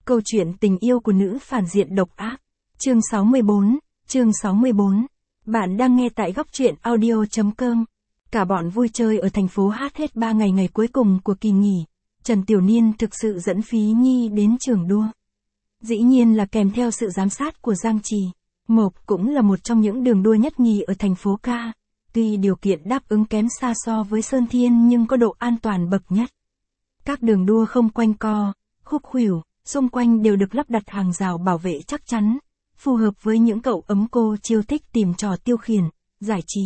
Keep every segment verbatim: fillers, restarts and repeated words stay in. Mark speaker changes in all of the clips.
Speaker 1: Câu chuyện tình yêu của nữ phản diện độc ác. Chương sáu mươi bốn, chương sáu mươi bốn. Bạn đang nghe tại góc truyện audio chấm com. Cả bọn vui chơi ở thành phố hát hết ba ngày ngày cuối cùng của kỳ nghỉ. Trần Tiểu Niên thực sự dẫn Phí Nhi đến trường đua. Dĩ nhiên là kèm theo sự giám sát của Giang Trì. Mộc cũng là một trong những đường đua nhất nhì ở thành phố ca. Tuy điều kiện đáp ứng kém xa so với Sơn Thiên nhưng có độ an toàn bậc nhất. Các đường đua không quanh co, khúc khuỷu, xung quanh đều được lắp đặt hàng rào bảo vệ chắc chắn, phù hợp với những cậu ấm cô chiêu thích tìm trò tiêu khiển, giải trí.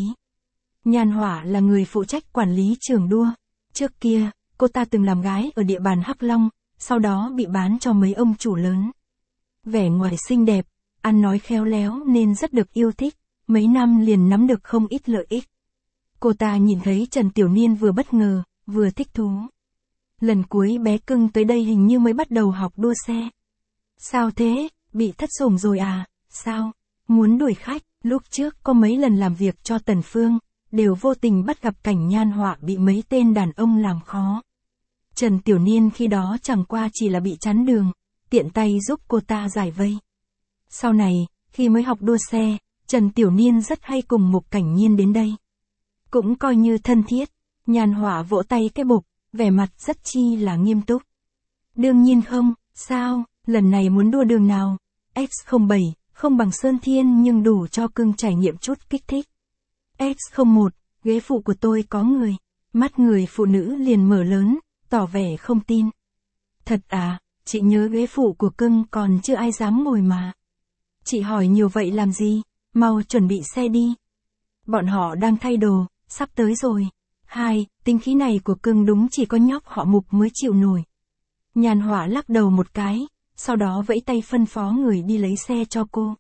Speaker 1: Nhan Hỏa là người phụ trách quản lý trường đua. Trước kia, cô ta từng làm gái ở địa bàn Hắc Long, sau đó bị bán cho mấy ông chủ lớn. Vẻ ngoài xinh đẹp, ăn nói khéo léo nên rất được yêu thích, mấy năm liền nắm được không ít lợi ích. Cô ta nhìn thấy Trần Tiểu Niên vừa bất ngờ, vừa thích thú. Lần cuối bé cưng tới đây hình như mới bắt đầu học đua xe. Sao thế, bị thất sủng rồi à, sao, muốn đuổi khách, lúc trước có mấy lần làm việc cho Tần Phương, đều vô tình bắt gặp cảnh Nhan Hỏa bị mấy tên đàn ông làm khó. Trần Tiểu Niên khi đó chẳng qua chỉ là bị chắn đường, tiện tay giúp cô ta giải vây. Sau này, khi mới học đua xe, Trần Tiểu Niên rất hay cùng Mục Cảnh Nhiên đến đây. Cũng coi như thân thiết, Nhan Hỏa vỗ tay cái bục, vẻ mặt rất chi là nghiêm túc. Đương nhiên không, sao, lần này muốn đua đường nào? X không bảy, không bằng Sơn Thiên nhưng đủ cho cưng trải nghiệm chút kích thích. X không một, ghế phụ của tôi có người. Mắt người phụ nữ liền mở lớn, tỏ vẻ không tin. Thật à, chị nhớ ghế phụ của cưng còn chưa ai dám ngồi mà. Chị hỏi nhiều vậy làm gì, mau chuẩn bị xe đi. Bọn họ đang thay đồ, sắp tới rồi. Hai, tính khí này của cưng đúng chỉ có nhóc họ Mục mới chịu nổi. Nhan Hỏa lắc đầu một cái, sau đó vẫy tay phân phó người đi lấy xe cho cô.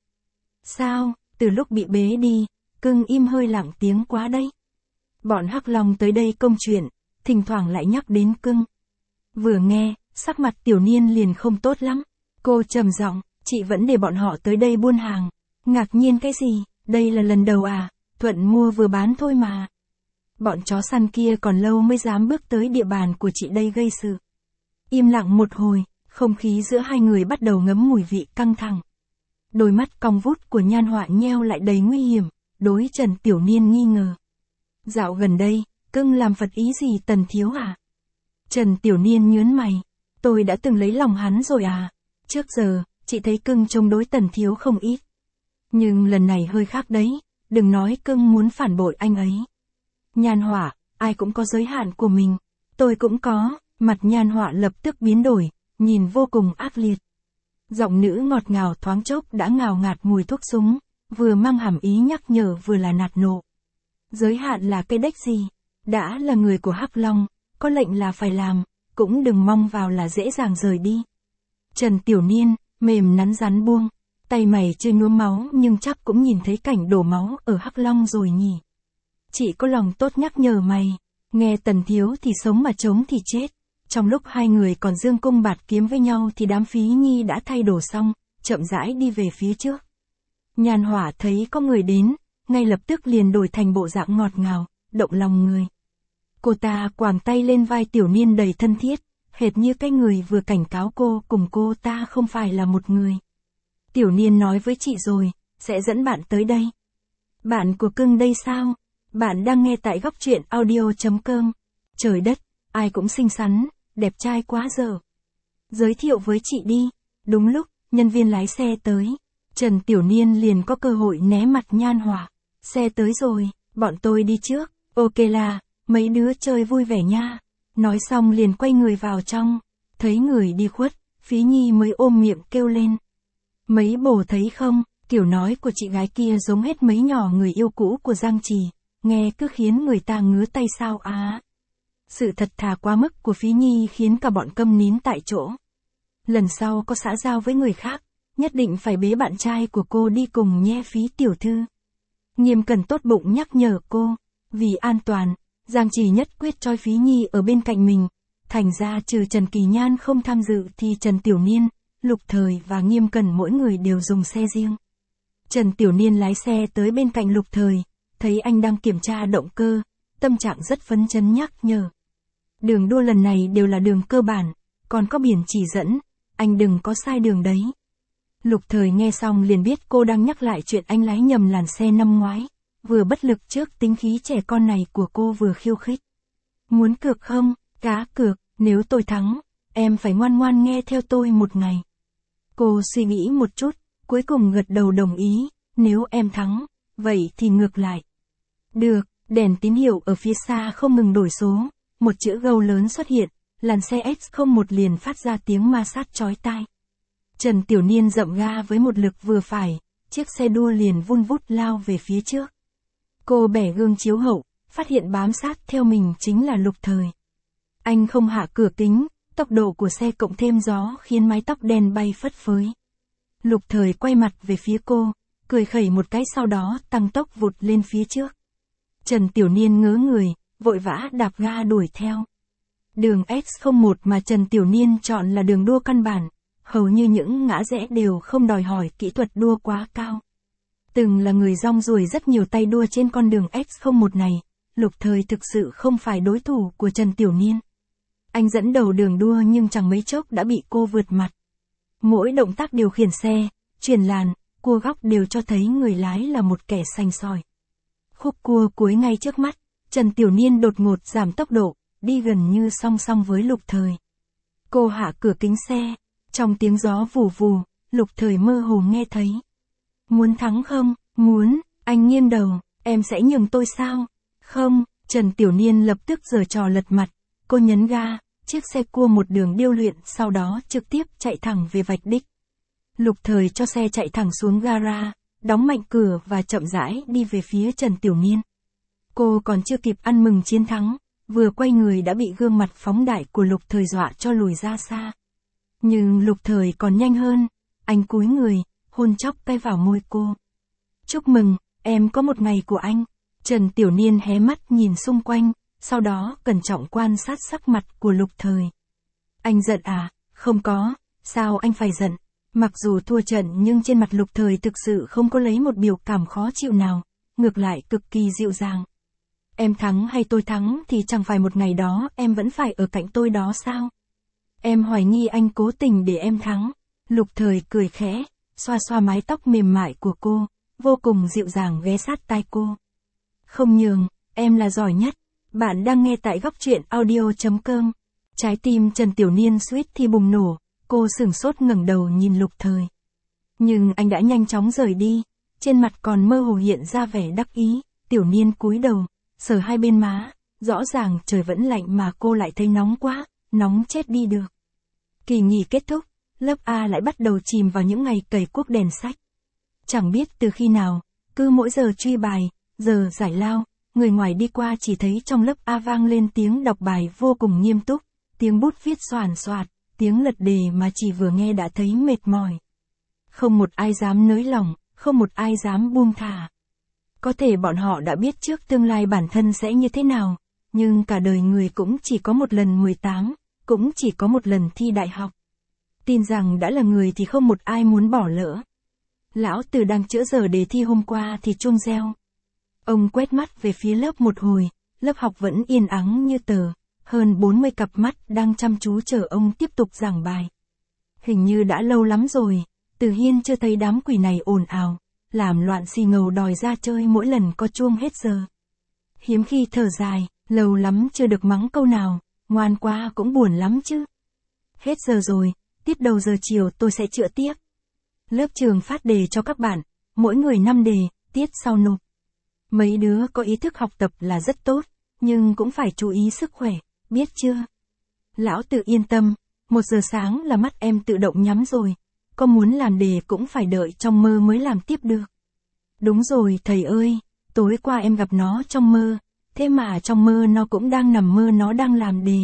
Speaker 1: Sao, từ lúc bị bế đi, cưng im hơi lặng tiếng quá đấy. Bọn Hắc Long tới đây công chuyện, thỉnh thoảng lại nhắc đến cưng. Vừa nghe, sắc mặt Tiểu Niên liền không tốt lắm. Cô trầm giọng, chị vẫn để bọn họ tới đây buôn hàng. Ngạc nhiên cái gì, đây là lần đầu à, thuận mua vừa bán thôi mà. Bọn chó săn kia còn lâu mới dám bước tới địa bàn của chị đây gây sự. Im lặng một hồi, không khí giữa hai người bắt đầu ngấm mùi vị căng thẳng. Đôi mắt cong vút của Nhan Hỏa nheo lại đầy nguy hiểm, đối Trần Tiểu Niên nghi ngờ. Dạo gần đây, cưng làm phật ý gì Tần thiếu à? Trần Tiểu Niên nhớn mày, tôi đã từng lấy lòng hắn rồi à? Trước giờ, chị thấy cưng chống đối Tần thiếu không ít. Nhưng lần này hơi khác đấy, đừng nói cưng muốn phản bội anh ấy. Nhan Hỏa, ai cũng có giới hạn của mình. Tôi cũng có, mặt Nhan Hỏa lập tức biến đổi, nhìn vô cùng ác liệt. Giọng nữ ngọt ngào thoáng chốc đã ngào ngạt mùi thuốc súng, vừa mang hàm ý nhắc nhở vừa là nạt nộ. Giới hạn là cái đếch gì? Đã là người của Hắc Long, có lệnh là phải làm, cũng đừng mong vào là dễ dàng rời đi. Trần Tiểu Niên, mềm nắn rắn buông, tay mày chưa nhuốm máu nhưng chắc cũng nhìn thấy cảnh đổ máu ở Hắc Long rồi nhỉ. Chị có lòng tốt nhắc nhở mày, nghe Tần thiếu thì sống mà chống thì chết. Trong lúc hai người còn dương cung bạt kiếm với nhau thì đám Phí Nhi đã thay đồ xong, chậm rãi đi về phía trước. Nhan Hỏa thấy có người đến, ngay lập tức liền đổi thành bộ dạng ngọt ngào, động lòng người. Cô ta quàng tay lên vai Tiểu Niên đầy thân thiết, hệt như cái người vừa cảnh cáo cô cùng cô ta không phải là một người. Tiểu Niên nói với chị rồi, sẽ dẫn bạn tới đây. Bạn của cưng đây sao? Bạn đang nghe tại góc truyện audio chấm com. Trời đất, ai cũng xinh xắn, đẹp trai quá giờ. Giới thiệu với chị đi. Đúng lúc, nhân viên lái xe tới. Trần Tiểu Niên liền có cơ hội né mặt Nhan Hỏa. Xe tới rồi, bọn tôi đi trước. Ok là, mấy đứa chơi vui vẻ nha. Nói xong liền quay người vào trong. Thấy người đi khuất, Phí Nhi mới ôm miệng kêu lên. Mấy bồ thấy không, kiểu nói của chị gái kia giống hết mấy nhỏ người yêu cũ của Giang Trì. Nghe cứ khiến người ta ngứa tay sao á. Sự thật thà quá mức của Phí Nhi khiến cả bọn câm nín tại chỗ. Lần sau có xã giao với người khác, nhất định phải bế bạn trai của cô đi cùng nhé Phí tiểu thư. Nghiêm Cẩn tốt bụng nhắc nhở cô, vì an toàn, Giang Trì nhất quyết cho Phí Nhi ở bên cạnh mình. Thành ra trừ Trần Kỳ Nhan không tham dự thì Trần Tiểu Niên, Lục Thời và Nghiêm Cẩn mỗi người đều dùng xe riêng. Trần Tiểu Niên lái xe tới bên cạnh Lục Thời, thấy anh đang kiểm tra động cơ, tâm trạng rất phấn chấn nhắc nhở. Đường đua lần này đều là đường cơ bản, còn có biển chỉ dẫn, anh đừng có sai đường đấy. Lục Thời nghe xong liền biết cô đang nhắc lại chuyện anh lái nhầm làn xe năm ngoái, vừa bất lực trước tính khí trẻ con này của cô vừa khiêu khích. Muốn cược không? Cá cược, nếu tôi thắng, em phải ngoan ngoan nghe theo tôi một ngày. Cô suy nghĩ một chút, cuối cùng gật đầu đồng ý, nếu em thắng, vậy thì ngược lại. Được, đèn tín hiệu ở phía xa không ngừng đổi số, một chữ gâu lớn xuất hiện, làn xe ích không một liền phát ra tiếng ma sát chói tai. Trần Tiểu Niên dậm ga với một lực vừa phải, chiếc xe đua liền vun vút lao về phía trước. Cô bẻ gương chiếu hậu, phát hiện bám sát theo mình chính là Lục Thời. Anh không hạ cửa kính, tốc độ của xe cộng thêm gió khiến mái tóc đen bay phất phới. Lục Thời quay mặt về phía cô, cười khẩy một cái sau đó tăng tốc vụt lên phía trước. Trần Tiểu Niên ngớ người, vội vã đạp ga đuổi theo. Đường ích không một mà Trần Tiểu Niên chọn là đường đua căn bản, hầu như những ngã rẽ đều không đòi hỏi kỹ thuật đua quá cao. Từng là người rong ruổi rất nhiều tay đua trên con đường ích không một này, Lục Thời thực sự không phải đối thủ của Trần Tiểu Niên. Anh dẫn đầu đường đua nhưng chẳng mấy chốc đã bị cô vượt mặt. Mỗi động tác điều khiển xe, chuyển làn, cua góc đều cho thấy người lái là một kẻ sành sỏi. Khúc cua cuối ngay trước mắt, Trần Tiểu Niên đột ngột giảm tốc độ, đi gần như song song với Lục Thời. Cô hạ cửa kính xe, trong tiếng gió vù vù, Lục Thời mơ hồ nghe thấy. Muốn thắng không? Muốn, anh nghiêng đầu, em sẽ nhường tôi sao? Không, Trần Tiểu Niên lập tức giở trò lật mặt, cô nhấn ga, chiếc xe cua một đường điêu luyện sau đó trực tiếp chạy thẳng về vạch đích. Lục Thời cho xe chạy thẳng xuống gara, đóng mạnh cửa và chậm rãi đi về phía Trần Tiểu Niên. Cô còn chưa kịp ăn mừng chiến thắng, vừa quay người đã bị gương mặt phóng đại của Lục Thời dọa cho lùi ra xa. Nhưng Lục Thời còn nhanh hơn, anh cúi người, hôn chóc tay vào môi cô. Chúc mừng, em có một ngày của anh. Trần Tiểu Niên hé mắt nhìn xung quanh, sau đó cẩn trọng quan sát sắc mặt của Lục Thời. Anh giận à? Không có, sao anh phải giận? Mặc dù thua trận nhưng trên mặt Lục Thời thực sự không có lấy một biểu cảm khó chịu nào, ngược lại cực kỳ dịu dàng. Em thắng hay tôi thắng thì chẳng phải một ngày đó em vẫn phải ở cạnh tôi đó sao? Em hoài nghi anh cố tình để em thắng. Lục Thời cười khẽ, xoa xoa mái tóc mềm mại của cô, vô cùng dịu dàng ghé sát tai cô. Không nhường, em là giỏi nhất. Bạn đang nghe tại góc truyện audio chấm com. Trái tim Trần Tiểu Niên suýt thì bùng nổ, cô sửng sốt ngẩng đầu nhìn Lục Thời. Nhưng anh đã nhanh chóng rời đi, trên mặt còn mơ hồ hiện ra vẻ đắc ý. Tiểu Niên cúi đầu, sờ hai bên má, rõ ràng trời vẫn lạnh mà cô lại thấy nóng quá, nóng chết đi được. Kỳ nghỉ kết thúc, lớp A lại bắt đầu chìm vào những ngày cày cuốc đèn sách. Chẳng biết từ khi nào, cứ mỗi giờ truy bài, giờ giải lao, người ngoài đi qua chỉ thấy trong lớp A vang lên tiếng đọc bài vô cùng nghiêm túc, tiếng bút viết xoàn xoạt, tiếng lật đề mà chỉ vừa nghe đã thấy mệt mỏi. Không một ai dám nới lỏng, không một ai dám buông thả. Có thể bọn họ đã biết trước tương lai bản thân sẽ như thế nào, nhưng cả đời người cũng chỉ có một lần mười tám, cũng chỉ có một lần thi đại học. Tin rằng đã là người thì không một ai muốn bỏ lỡ. Lão Tử đang chữa giờ đề thi hôm qua thì chuông reo. Ông quét mắt về phía lớp một hồi, lớp học vẫn yên ắng như tờ, hơn bốn mươi cặp mắt đang chăm chú chờ ông tiếp tục giảng bài. Hình như đã lâu lắm rồi, Từ Hiên chưa thấy đám quỷ này ồn ào, làm loạn xì ngầu đòi ra chơi mỗi lần có chuông hết giờ. Hiếm khi thở dài, lâu lắm chưa được mắng câu nào, ngoan quá cũng buồn lắm chứ. Hết giờ rồi, tiết đầu giờ chiều tôi sẽ chữa tiếp. Lớp trường phát đề cho các bạn, mỗi người năm đề, tiết sau nộp. Mấy đứa có ý thức học tập là rất tốt, nhưng cũng phải chú ý sức khỏe, biết chưa? Lão Tự yên tâm, một giờ sáng là mắt em tự động nhắm rồi, có muốn làm đề cũng phải đợi trong mơ mới làm tiếp được. Đúng rồi thầy ơi, tối qua em gặp nó trong mơ, thế mà trong mơ nó cũng đang nằm mơ nó đang làm đề.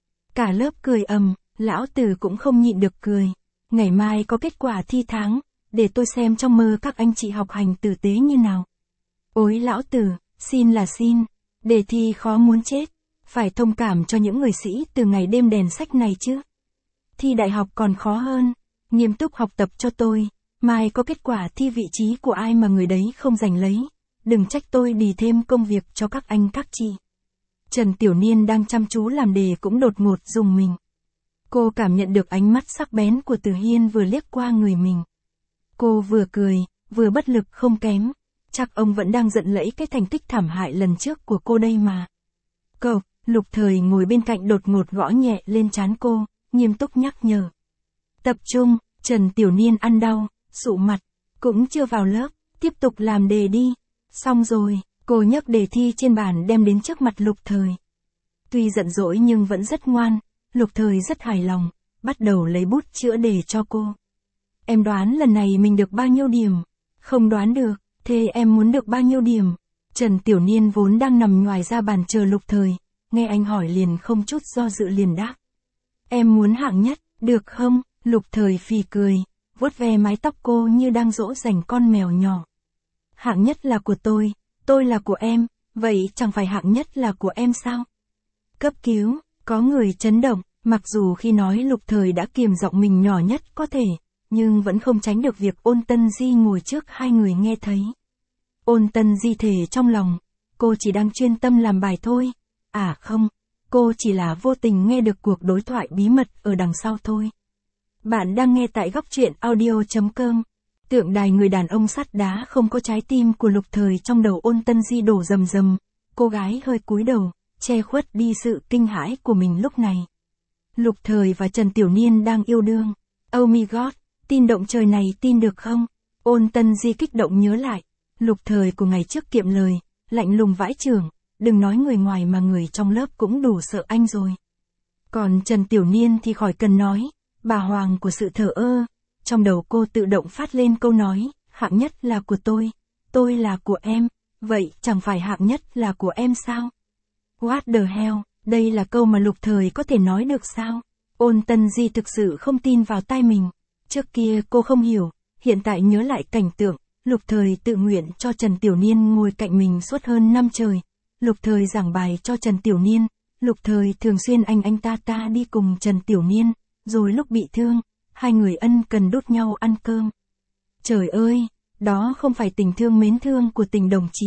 Speaker 1: Cả lớp cười ầm, Lão Tử cũng không nhịn được cười. Ngày mai có kết quả thi tháng, để tôi xem trong mơ các anh chị học hành tử tế như nào. Ôi Lão Tử, xin là xin, đề thi khó muốn chết, phải thông cảm cho những người sĩ từ ngày đêm đèn sách này chứ. Thi đại học còn khó hơn, nghiêm túc học tập cho tôi, mai có kết quả thi vị trí của ai mà người đấy không giành lấy, đừng trách tôi đì thêm công việc cho các anh các chị. Trần Tiểu Niên đang chăm chú làm đề cũng đột ngột rùng mình. Cô cảm nhận được ánh mắt sắc bén của Từ Hiên vừa liếc qua người mình. Cô vừa cười, vừa bất lực không kém. Chắc ông vẫn đang giận lẫy cái thành tích thảm hại lần trước của cô đây mà. Cậu, Lục Thời ngồi bên cạnh đột ngột gõ nhẹ lên trán cô, nghiêm túc nhắc nhở. Tập trung, Trần Tiểu Niên ăn đau, sụ mặt, cũng chưa vào lớp, tiếp tục làm đề đi. Xong rồi, cô nhấc đề thi trên bàn đem đến trước mặt Lục Thời. Tuy giận dỗi nhưng vẫn rất ngoan, Lục Thời rất hài lòng, bắt đầu lấy bút chữa đề cho cô. Em đoán lần này mình được bao nhiêu điểm? Không đoán được, thế em muốn được bao nhiêu điểm? Trần Tiểu Niên vốn đang nằm ngoài ra bàn chờ Lục Thời, nghe anh hỏi liền không chút do dự liền đáp. Em muốn hạng nhất, được không? Lục Thời phì cười, vuốt ve mái tóc cô như đang dỗ dành con mèo nhỏ. Hạng nhất là của tôi, tôi là của em, vậy chẳng phải hạng nhất là của em sao? Cấp cứu, có người chấn động, mặc dù khi nói Lục Thời đã kiềm giọng mình nhỏ nhất có thể, nhưng vẫn không tránh được việc Ôn Tân Di ngồi trước hai người nghe thấy. Ôn Tân Di thề trong lòng, cô chỉ đang chuyên tâm làm bài thôi. À không, cô chỉ là vô tình nghe được cuộc đối thoại bí mật ở đằng sau thôi. Bạn đang nghe tại góc truyện audio chấm com. Tượng đài người đàn ông sắt đá không có trái tim của Lục Thời trong đầu Ôn Tân Di đổ rầm rầm, cô gái hơi cúi đầu, che khuất đi sự kinh hãi của mình lúc này. Lục Thời và Trần Tiểu Niên đang yêu đương. Oh my god, tin động trời này tin được không? Ôn Tân Di kích động nhớ lại, Lục Thời của ngày trước kiệm lời, lạnh lùng vãi chưởng, đừng nói người ngoài mà người trong lớp cũng đủ sợ anh rồi. Còn Trần Tiểu Niên thì khỏi cần nói, bà hoàng của sự thờ ơ, trong đầu cô tự động phát lên câu nói, hạng nhất là của tôi, tôi là của em, vậy chẳng phải hạng nhất là của em sao? What the hell, đây là câu mà Lục Thời có thể nói được sao? Ôn Tân Di thực sự không tin vào tai mình, trước kia cô không hiểu, hiện tại nhớ lại cảnh tượng, Lục Thời tự nguyện cho Trần Tiểu Niên ngồi cạnh mình suốt hơn năm trời, Lục Thời giảng bài cho Trần Tiểu Niên, Lục Thời thường xuyên anh anh ta ta đi cùng Trần Tiểu Niên, rồi lúc bị thương, hai người ân cần đút nhau ăn cơm. Trời ơi, đó không phải tình thương mến thương của tình đồng chí.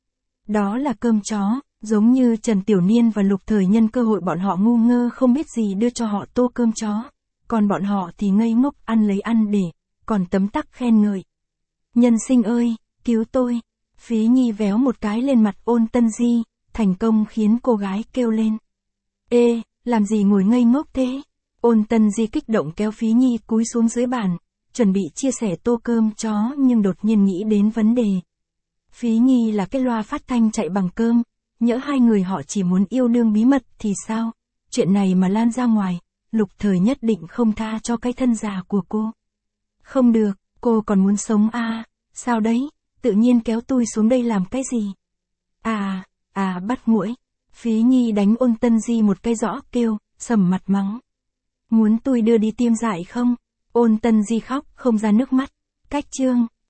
Speaker 1: Đó là cơm chó, giống như Trần Tiểu Niên và Lục Thời nhân cơ hội bọn họ ngu ngơ không biết gì đưa cho họ tô cơm chó, còn bọn họ thì ngây ngốc ăn lấy ăn để, còn tấm tắc khen ngợi. Nhân sinh ơi, cứu tôi. Phí Nhi véo một cái lên mặt Ôn Tân Di, thành công khiến cô gái kêu lên. Ê, làm gì ngồi ngây ngốc thế? Ôn Tân Di kích động kéo Phí Nhi cúi xuống dưới bàn, chuẩn bị chia sẻ tô cơm chó nhưng đột nhiên nghĩ đến vấn đề. Phí Nhi là cái loa phát thanh chạy bằng cơm, nhỡ hai người họ chỉ muốn yêu đương bí mật thì sao? Chuyện này mà lan ra ngoài, Lục Thời nhất định không tha cho cái thân già của cô. Không được, cô còn muốn sống à, sao đấy, tự nhiên kéo tôi xuống đây làm cái gì? À, à bắt muỗi. Phí Nhi đánh Ôn Tân Di một cái rõ kêu, sầm mặt mắng. Muốn tôi đưa đi tiêm dại không? Ôn Tân Di khóc không ra nước mắt. Cách chương.